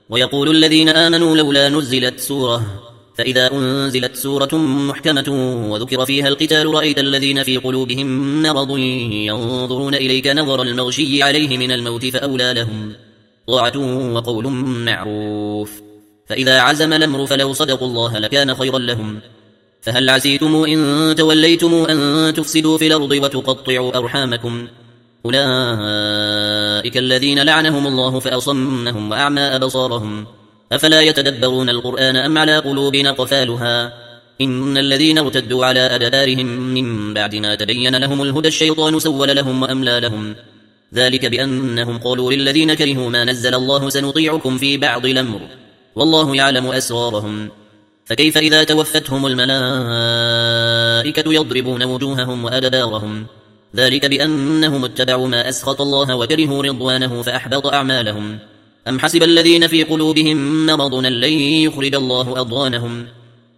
ويقول الذين آمنوا لولا نزلت سورة فإذا أنزلت سورة محكمة وذكر فيها القتال رأيت الذين في قلوبهم مرض ينظرون إليك نظر المغشي عليه من الموت فأولى لهم طاعة وقول معروف فإذا عزم الأمر فلو صدقوا الله لكان خيرا لهم فهل عسيتم إن توليتم أن تفسدوا في الأرض وتقطعوا أرحامكم أولئك الذين لعنهم الله فأصمهم وأعمى أبصارهم أفلا يتدبرون القرآن أم على قلوب أقفالها إن الذين ارتدوا على أدبارهم من بعد ما تبين لهم الهدى الشيطان سول لهم وأملى لهم ذلك بأنهم قالوا للذين كرهوا ما نزل الله سنطيعكم في بعض الأمر والله يعلم أسرارهم فكيف إذا توفتهم الملائكة يضربون وجوههم وأدبارهم ذلك بأنهم اتبعوا ما أسخط الله وكرهوا رضوانه فأحبط أعمالهم أم حسب الذين في قلوبهم مرض لن يخرج الله أضغانهم